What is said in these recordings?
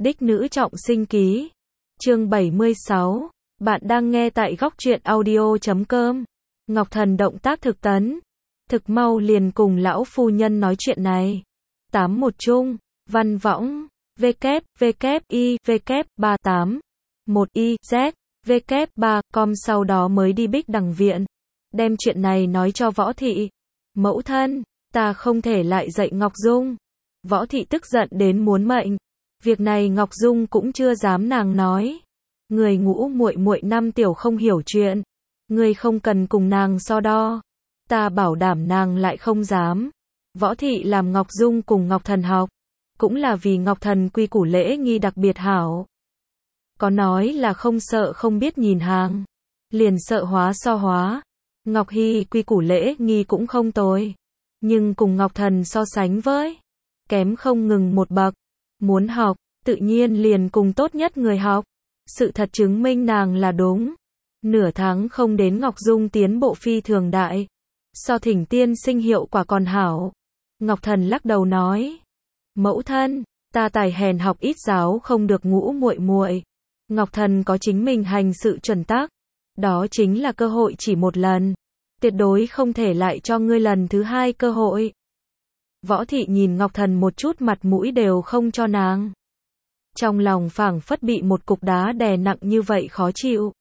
Đích nữ trọng sinh ký. Chương 76. Bạn đang nghe tại góc truyện audio.com. Ngọc Thần động tác thực tấn. Thực mau liền cùng lão phu nhân nói chuyện này. 81 chung, văn võng, www.38, 1iz, www.3com sau đó mới đi Bích Đằng viện. Đem chuyện này nói cho Võ Thị. Mẫu thân, ta không thể lại dạy Ngọc Dung. Võ Thị tức giận đến muốn mệnh. Việc này Ngọc Dung cũng chưa dám nàng nói. Người ngũ muội muội năm tiểu không hiểu chuyện. Người không cần cùng nàng so đo. Ta bảo đảm nàng lại không dám. Võ Thị làm Ngọc Dung cùng Ngọc Thần học. Cũng là vì Ngọc Thần quy củ lễ nghi đặc biệt hảo. Có nói là không sợ không biết nhìn hàng. Liền sợ hóa so hóa. Ngọc Hy quy củ lễ nghi cũng không tồi. Nhưng cùng Ngọc Thần so sánh với. Kém không ngừng một bậc. Muốn học, tự nhiên liền cùng tốt nhất người học. Sự thật chứng minh nàng là đúng. Nửa tháng không đến Ngọc Dung tiến bộ phi thường đại. So thỉnh tiên sinh hiệu quả còn hảo. Ngọc Thần lắc đầu nói. Mẫu thân, ta tài hèn học ít giáo không được ngũ muội muội. Ngọc Thần có chính mình hành sự chuẩn tắc. Đó chính là cơ hội chỉ một lần. Tuyệt đối không thể lại cho ngươi lần thứ hai cơ hội. Võ Thị nhìn Ngọc Thần một chút mặt mũi đều không cho nàng. Trong lòng phảng phất bị một cục đá đè nặng như vậy khó chịu.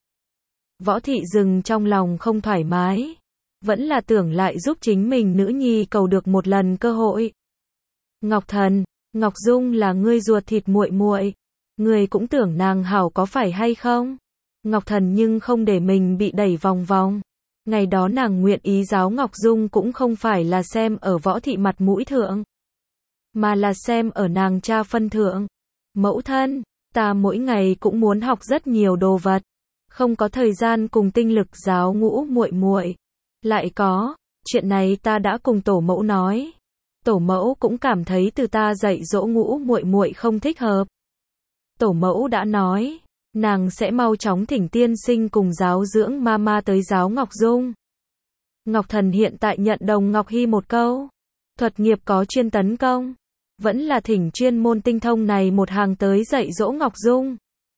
Võ Thị dừng trong lòng không thoải mái. Vẫn là tưởng lại giúp chính mình nữ nhi cầu được một lần cơ hội. Ngọc Thần, Ngọc Dung là ngươi ruột thịt muội muội. Ngươi cũng tưởng nàng hảo có phải hay không? Ngọc Thần nhưng không để mình bị đẩy vòng vòng. Ngày đó nàng nguyện ý giáo Ngọc Dung cũng không phải là xem ở Võ Thị mặt mũi thượng. Mà là xem ở nàng cha phân thượng. Mẫu thân, ta mỗi ngày cũng muốn học rất nhiều đồ vật. Không có thời gian cùng tinh lực giáo ngũ muội muội. Lại có, chuyện này ta đã cùng tổ mẫu nói. Tổ mẫu cũng cảm thấy từ ta dạy dỗ ngũ muội muội không thích hợp. Tổ mẫu đã nói, nàng sẽ mau chóng thỉnh tiên sinh cùng giáo dưỡng mama tới giáo Ngọc Dung. Ngọc Thần hiện tại nhận đồng Ngọc Hy một câu. Thuật nghiệp có chuyên tấn công. Vẫn là thỉnh chuyên môn tinh thông này một hàng tới dạy dỗ Ngọc Dung.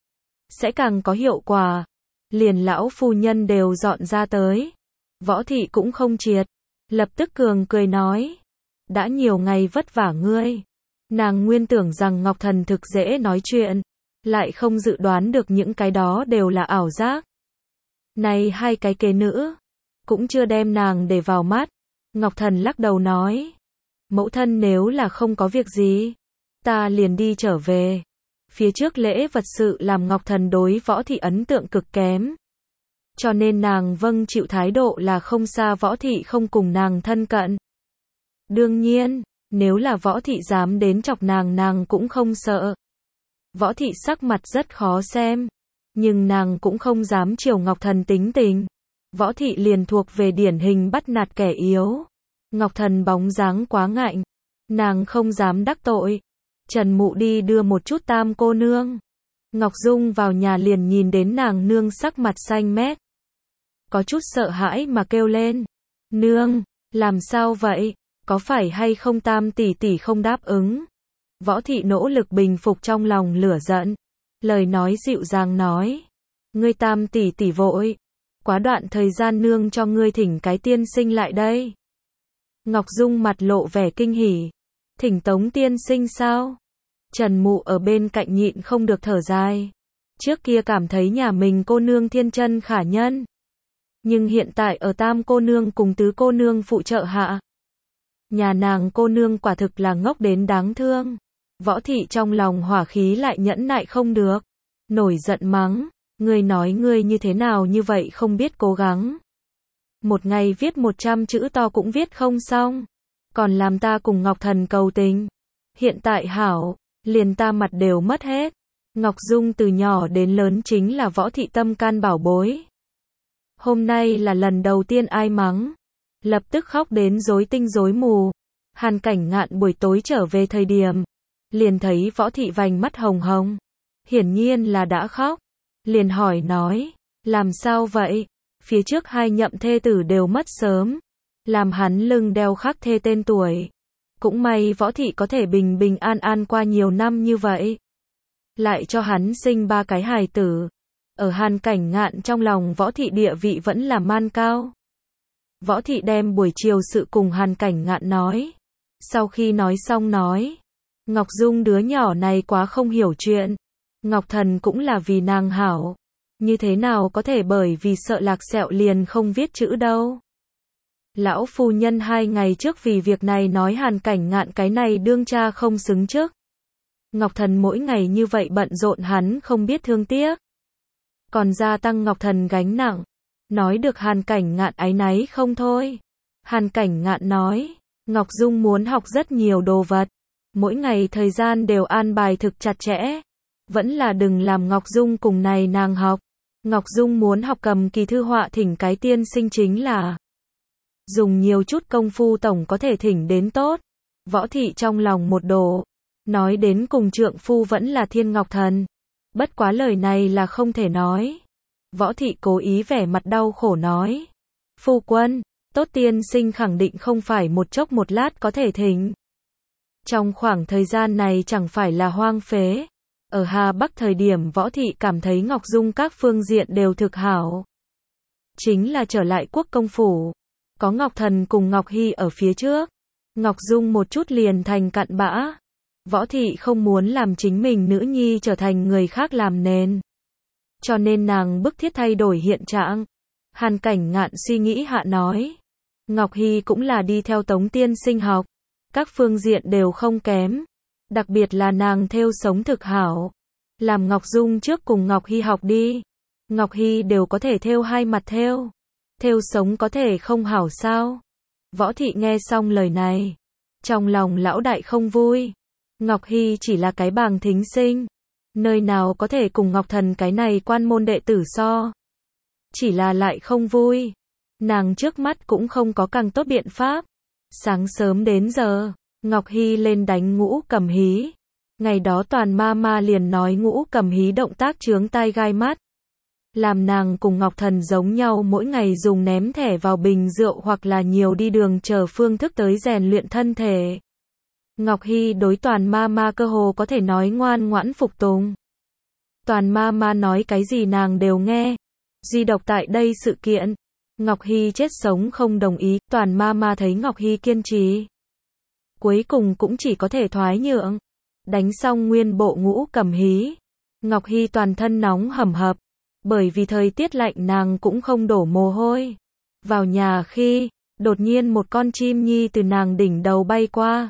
Sẽ càng có hiệu quả. Liền lão phu nhân đều dọn ra tới. Võ Thị cũng không triệt. Lập tức cường cười nói. Đã nhiều ngày vất vả ngươi. Nàng nguyên tưởng rằng Ngọc Thần thực dễ nói chuyện. Lại không dự đoán được những cái đó đều là ảo giác. Này hai cái kế nữ. Cũng chưa đem nàng để vào mắt. Ngọc Thần lắc đầu nói. Mẫu thân nếu là không có việc gì. Ta liền đi trở về. Phía trước lễ vật sự làm Ngọc Thần đối Võ Thị ấn tượng cực kém. Cho nên nàng vâng chịu thái độ là không xa Võ Thị không cùng nàng thân cận. Đương nhiên, nếu là Võ Thị dám đến chọc nàng cũng không sợ. Võ Thị sắc mặt rất khó xem. Nhưng nàng cũng không dám chiều Ngọc Thần tính tình. Võ Thị liền thuộc về điển hình bắt nạt kẻ yếu. Ngọc Thần bóng dáng quá ngạnh. Nàng không dám đắc tội. Trần Mụ đi đưa một chút tam cô nương. Ngọc Dung vào nhà liền nhìn đến nàng nương sắc mặt xanh mét. Có chút sợ hãi mà kêu lên. Nương, làm sao vậy? Có phải hay không tam tỷ tỷ không đáp ứng? Võ Thị nỗ lực bình phục trong lòng lửa giận. Lời nói dịu dàng nói. Ngươi tam tỷ tỷ vội. Quá đoạn thời gian nương cho ngươi thỉnh cái tiên sinh lại đây. Ngọc Dung mặt lộ vẻ kinh hỉ. Thỉnh Tống tiên sinh sao? Trần Mụ ở bên cạnh nhịn không được thở dài. Trước kia cảm thấy nhà mình cô nương thiên chân khả nhân. Nhưng hiện tại ở tam cô nương cùng tứ cô nương phụ trợ hạ. Nhà nàng cô nương quả thực là ngốc đến đáng thương. Võ Thị trong lòng hỏa khí lại nhẫn nại không được. Nổi giận mắng. Ngươi nói ngươi như thế nào như vậy không biết cố gắng. Một ngày viết 100 chữ to cũng viết không xong. Còn làm ta cùng Ngọc Thần cầu tình. Hiện tại hảo, liền ta mặt đều mất hết. Ngọc Dung từ nhỏ đến lớn chính là Võ Thị tâm can bảo bối. Hôm nay là lần đầu tiên ai mắng. Lập tức khóc đến rối tinh rối mù. Hàn Cảnh Ngạn buổi tối trở về thời điểm. Liền thấy Võ Thị vành mắt hồng hồng. Hiển nhiên là đã khóc. Liền hỏi nói. Làm sao vậy? Phía trước hai nhậm thê tử đều mất sớm. Làm hắn lưng đeo khắc thê tên tuổi. Cũng may Võ Thị có thể bình bình an an qua nhiều năm như vậy. lại cho hắn sinh 3 cái hài tử. Ở Hàn Cảnh Ngạn trong lòng Võ Thị địa vị vẫn là man cao. Võ Thị đem buổi chiều sự cùng Hàn Cảnh Ngạn nói. Sau khi nói xong nói, Ngọc Dung đứa nhỏ này quá không hiểu chuyện. Ngọc Thần cũng là vì nàng hảo. Như thế nào có thể bởi vì sợ lạc sẹo liền không viết chữ đâu. Lão phu nhân 2 ngày trước vì việc này nói Hàn Cảnh Ngạn cái này đương cha không xứng trước. Ngọc Thần mỗi ngày như vậy bận rộn hắn không biết thương tiếc. Còn gia tăng Ngọc Thần gánh nặng. Nói được Hàn Cảnh Ngạn áy náy không thôi. Hàn Cảnh Ngạn nói, Ngọc Dung muốn học rất nhiều đồ vật. Mỗi ngày thời gian đều an bài thực chặt chẽ. Vẫn là đừng làm Ngọc Dung cùng này nàng học. Ngọc Dung muốn học cầm kỳ thư họa thỉnh cái tiên sinh chính là dùng nhiều chút công phu tổng có thể thỉnh đến tốt. Võ Thị trong lòng một đổ. Nói đến cùng trượng phu vẫn là Thiên Ngọc Thần. Bất quá lời này là không thể nói. Võ Thị cố ý vẻ mặt đau khổ nói. Phu quân, tốt tiên sinh khẳng định không phải một chốc một lát có thể thỉnh. Trong khoảng thời gian này chẳng phải là hoang phế. Ở Hà Bắc thời điểm Võ Thị cảm thấy Ngọc Dung các phương diện đều thực hảo. Chính là trở lại quốc công phủ. Có Ngọc Thần cùng Ngọc Hy ở phía trước. Ngọc Dung một chút liền thành cặn bã. Võ Thị không muốn làm chính mình nữ nhi trở thành người khác làm nền. Cho nên nàng bức thiết thay đổi hiện trạng. Hàn Cảnh Ngạn suy nghĩ hạ nói. Ngọc Hy cũng là đi theo Tống tiên sinh học. Các phương diện đều không kém. Đặc biệt là nàng thêu sống thực hảo. Làm Ngọc Dung trước cùng Ngọc Hy học đi. Ngọc Hy đều có thể thêu 2 mặt thêu. Thêu sống có thể không hảo sao? Võ Thị nghe xong lời này. Trong lòng lão đại không vui. Ngọc Hy chỉ là cái bàng thính sinh. Nơi nào có thể cùng Ngọc Thần cái này quan môn đệ tử so. Chỉ là lại không vui. Nàng trước mắt cũng không có càng tốt biện pháp. Sáng sớm đến giờ, Ngọc Hy lên đánh Ngũ Cầm Hí. Ngày đó Toàn ma liền nói Ngũ Cầm Hí động tác chướng tai gai mắt. Làm nàng cùng Ngọc Thần giống nhau mỗi ngày dùng ném thẻ vào bình rượu hoặc là nhiều đi đường chờ phương thức tới rèn luyện thân thể. Ngọc Hy đối Toàn ma cơ hồ có thể nói ngoan ngoãn phục tùng. Toàn ma nói cái gì nàng đều nghe. Duy độc tại đây sự kiện. Ngọc Hy chết sống không đồng ý. Toàn ma thấy Ngọc Hy kiên trì. Cuối cùng cũng chỉ có thể thoái nhượng. Đánh xong nguyên bộ Ngũ Cầm Hí. Ngọc Hy toàn thân nóng hầm hập. Bởi vì thời tiết lạnh nàng cũng không đổ mồ hôi. Vào nhà khi, đột nhiên một con chim nhi từ nàng đỉnh đầu bay qua.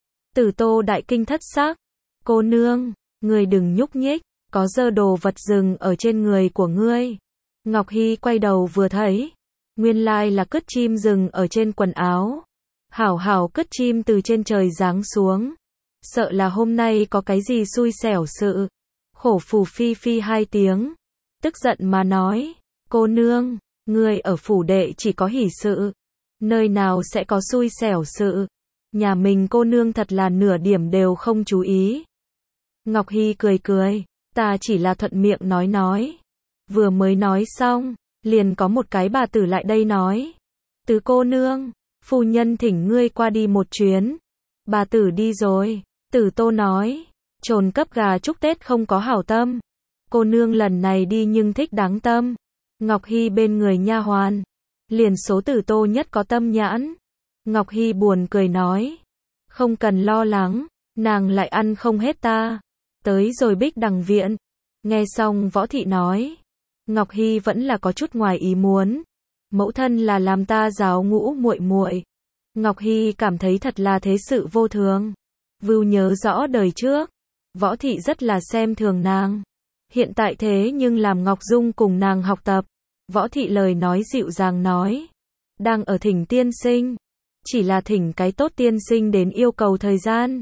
Tử Tô đại kinh thất sắc. Cô nương, người đừng nhúc nhích, có dơ đồ vật rừng ở trên người của ngươi. Ngọc Hy quay đầu vừa thấy. Nguyên lai là cứt chim rừng ở trên quần áo. Hảo hảo cứt chim từ trên trời giáng xuống. Sợ là hôm nay có cái gì xui xẻo sự. Khổ phù phi phi 2 tiếng. Tức giận mà nói. Cô nương, ngươi ở phủ đệ chỉ có hỷ sự. Nơi nào sẽ có xui xẻo sự. Nhà mình cô nương thật là nửa điểm đều không chú ý. Ngọc Hy cười cười. Ta chỉ là thuận miệng nói. Vừa mới nói xong, liền có một cái bà tử lại đây nói. Tứ cô nương, phu nhân thỉnh ngươi qua đi một chuyến. Bà tử đi rồi. Tử Tô nói. Trồn cấp gà chúc Tết không có hảo tâm. Cô nương lần này đi nhưng thích đáng tâm. Ngọc Hy bên người nha hoàn. Liền số Tử Tô nhất có tâm nhãn. Ngọc Hy buồn cười nói. Không cần lo lắng. Nàng lại ăn không hết ta. Tới rồi Bích Đằng viện. Nghe xong Võ Thị nói. Ngọc Hy vẫn là có chút ngoài ý muốn. Mẫu thân là làm ta giáo Ngũ muội muội. Ngọc Hy cảm thấy thật là thế sự vô thường. Vưu nhớ rõ đời trước. Võ Thị rất là xem thường nàng. Hiện tại thế nhưng làm Ngọc Dung cùng nàng học tập. Võ Thị lời nói dịu dàng nói. Đang ở thỉnh tiên sinh. Chỉ là thỉnh cái tốt tiên sinh đến yêu cầu thời gian.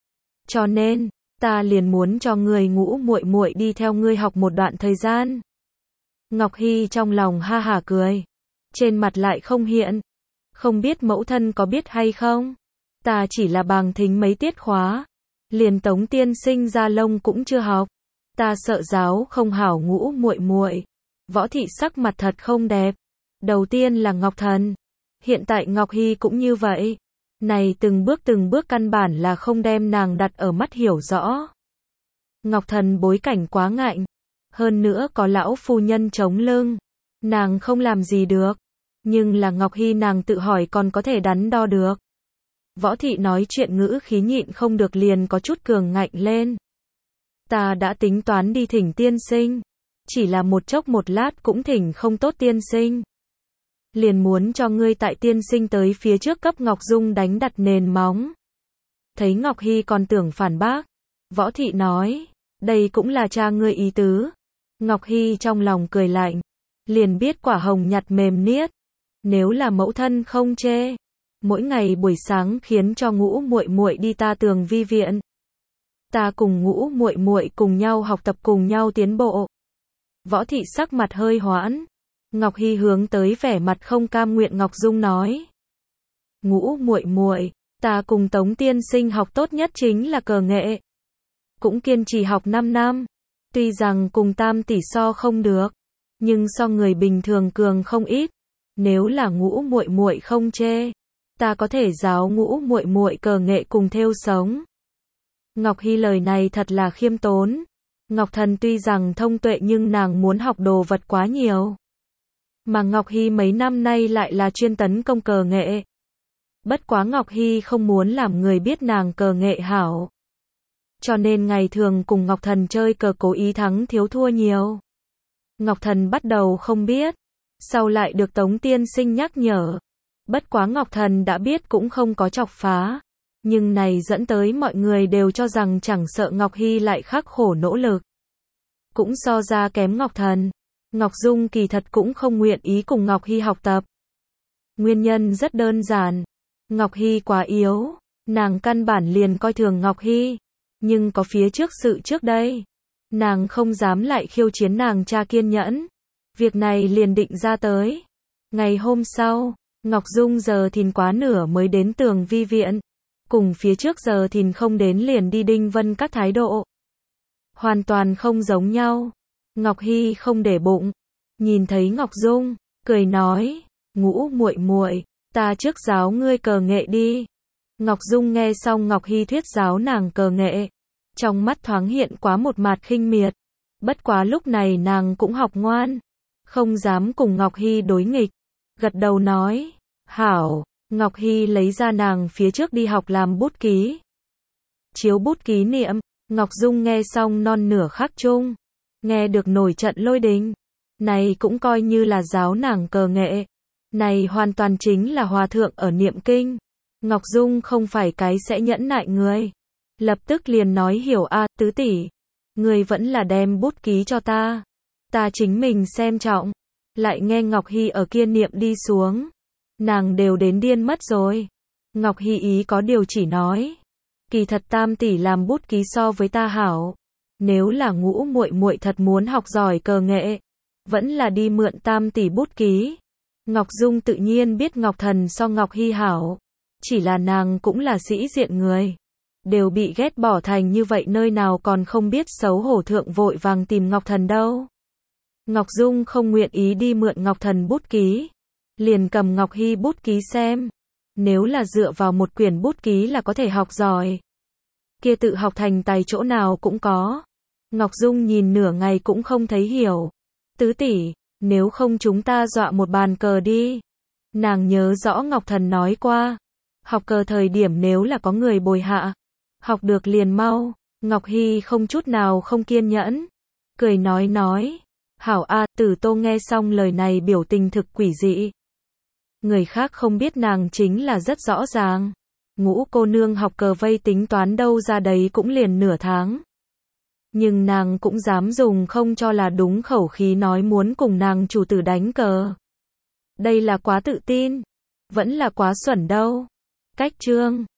Cho nên, ta liền muốn cho người Ngũ muội muội đi theo ngươi học một đoạn thời gian. Ngọc Hy trong lòng ha hả cười. Trên mặt lại không hiện. Không biết mẫu thân có biết hay không? Ta chỉ là bàng thính mấy tiết khóa. Liền Tống tiên sinh ra lông cũng chưa học. Ta sợ giáo không hảo Ngũ muội muội. Võ Thị sắc mặt thật không đẹp. Đầu tiên là Ngọc Thần. Hiện tại Ngọc Hy cũng như vậy. Này từng bước căn bản là không đem nàng đặt ở mắt hiểu rõ. Ngọc Thần bối cảnh quá ngạnh. Hơn nữa có lão phu nhân chống lưng. Nàng không làm gì được. Nhưng là Ngọc Hy nàng tự hỏi còn có thể đắn đo được. Võ thị nói chuyện ngữ khí nhịn không được liền có chút cường ngạnh lên. Ta đã tính toán đi thỉnh tiên sinh. Chỉ là một chốc một lát cũng thỉnh không tốt tiên sinh. Liền muốn cho ngươi tại tiên sinh tới phía trước cấp Ngọc Dung đánh đặt nền móng. Thấy Ngọc Hy còn tưởng phản bác. Võ thị nói, đây cũng là cha ngươi ý tứ. Ngọc Hy trong lòng cười lạnh. Liền biết quả hồng nhặt mềm niết. Nếu là mẫu thân không chê. Mỗi ngày buổi sáng khiến cho Ngũ muội muội đi ta Tường Vi viện. Ta cùng Ngũ muội muội cùng nhau học tập cùng nhau tiến bộ. Võ thị sắc mặt hơi hoãn. Ngọc Hy hướng tới vẻ mặt không cam nguyện Ngọc Dung nói. Ngũ muội muội, ta cùng Tống tiên sinh học tốt nhất chính là cờ nghệ. Cũng kiên trì học 5 năm. Tuy rằng cùng Tam tỷ so không được, nhưng so người bình thường cường không ít. Nếu là Ngũ muội muội không chê, ta có thể giáo Ngũ muội muội cờ nghệ cùng thêu sống. Ngọc Hy lời này thật là khiêm tốn. Ngọc Thần tuy rằng thông tuệ nhưng nàng muốn học đồ vật quá nhiều. Mà Ngọc Hy mấy năm nay lại là chuyên tấn công cờ nghệ. Bất quá Ngọc Hy không muốn làm người biết nàng cờ nghệ hảo. Cho nên ngày thường cùng Ngọc Thần chơi cờ cố ý thắng thiếu thua nhiều. Ngọc Thần bắt đầu không biết. Sau lại được Tống tiên sinh nhắc nhở. Bất quá Ngọc Thần đã biết cũng không có chọc phá. Nhưng này dẫn tới mọi người đều cho rằng chẳng sợ Ngọc Hy lại khắc khổ nỗ lực. Cũng so ra kém Ngọc Thần. Ngọc Dung kỳ thật cũng không nguyện ý cùng Ngọc Hy học tập. Nguyên nhân rất đơn giản. Ngọc Hy quá yếu. Nàng căn bản liền coi thường Ngọc Hy. Nhưng có phía trước sự trước đây. Nàng không dám lại khiêu chiến nàng cha kiên nhẫn. Việc này liền định ra tới. Ngày hôm sau, Ngọc Dung giờ thìn quá nửa mới đến Tường Vi viện. Cùng phía trước giờ thìn không đến liền đi Đinh Vân các thái độ. Hoàn toàn không giống nhau. Ngọc Hy không để bụng. Nhìn thấy Ngọc Dung, cười nói, Ngũ muội muội, ta trước giáo ngươi cờ nghệ đi. Ngọc Dung nghe xong Ngọc Hy thuyết giáo nàng cờ nghệ. Trong mắt thoáng hiện quá một mạt khinh miệt. Bất quá lúc này nàng cũng học ngoan. Không dám cùng Ngọc Hy đối nghịch. Gật đầu nói, hảo. Ngọc Hy lấy ra nàng phía trước đi học làm bút ký. Chiếu bút ký niệm. Ngọc Dung nghe xong non nửa khắc chung. Nghe được nổi trận lôi đình. Này cũng coi như là giáo nàng cờ nghệ. Này hoàn toàn chính là hòa thượng ở niệm kinh. Ngọc Dung không phải cái sẽ nhẫn nại người. Lập tức liền nói hiểu a tứ tỷ. Người vẫn là đem bút ký cho ta. Ta chính mình xem trọng. Lại nghe Ngọc Hy ở kia niệm đi xuống. Nàng đều đến điên mất rồi. Ngọc Hy ý có điều chỉ nói. Kỳ thật Tam tỷ làm bút ký so với ta hảo. Nếu là Ngũ muội muội thật muốn học giỏi cờ nghệ. Vẫn là đi mượn Tam tỷ bút ký. Ngọc Dung tự nhiên biết Ngọc Thần so Ngọc Hy hảo. Chỉ là nàng cũng là sĩ diện người. Đều bị ghét bỏ thành như vậy nơi nào còn không biết xấu hổ thượng vội vàng tìm Ngọc Thần đâu. Ngọc Dung không nguyện ý đi mượn Ngọc Thần bút ký. Liền cầm Ngọc Hy bút ký xem. Nếu là dựa vào một quyển bút ký là có thể học giỏi. Kia tự học thành tài chỗ nào cũng có. Ngọc Dung nhìn nửa ngày cũng không thấy hiểu. Tứ tỷ, nếu không chúng ta dọa một bàn cờ đi. Nàng nhớ rõ Ngọc Thần nói qua. Học cờ thời điểm nếu là có người bồi hạ. Học được liền mau. Ngọc Hy không chút nào không kiên nhẫn. Cười nói. Hảo a, Tử Tô nghe xong lời này biểu tình thực quỷ dị. Người khác không biết nàng chính là rất rõ ràng. Ngũ cô nương học cờ vây tính toán đâu ra đấy cũng liền nửa tháng. Nhưng nàng cũng dám dùng không cho là đúng khẩu khí nói muốn cùng nàng chủ tử đánh cờ. Đây là quá tự tin. Vẫn là quá xuẩn đâu. Cách chương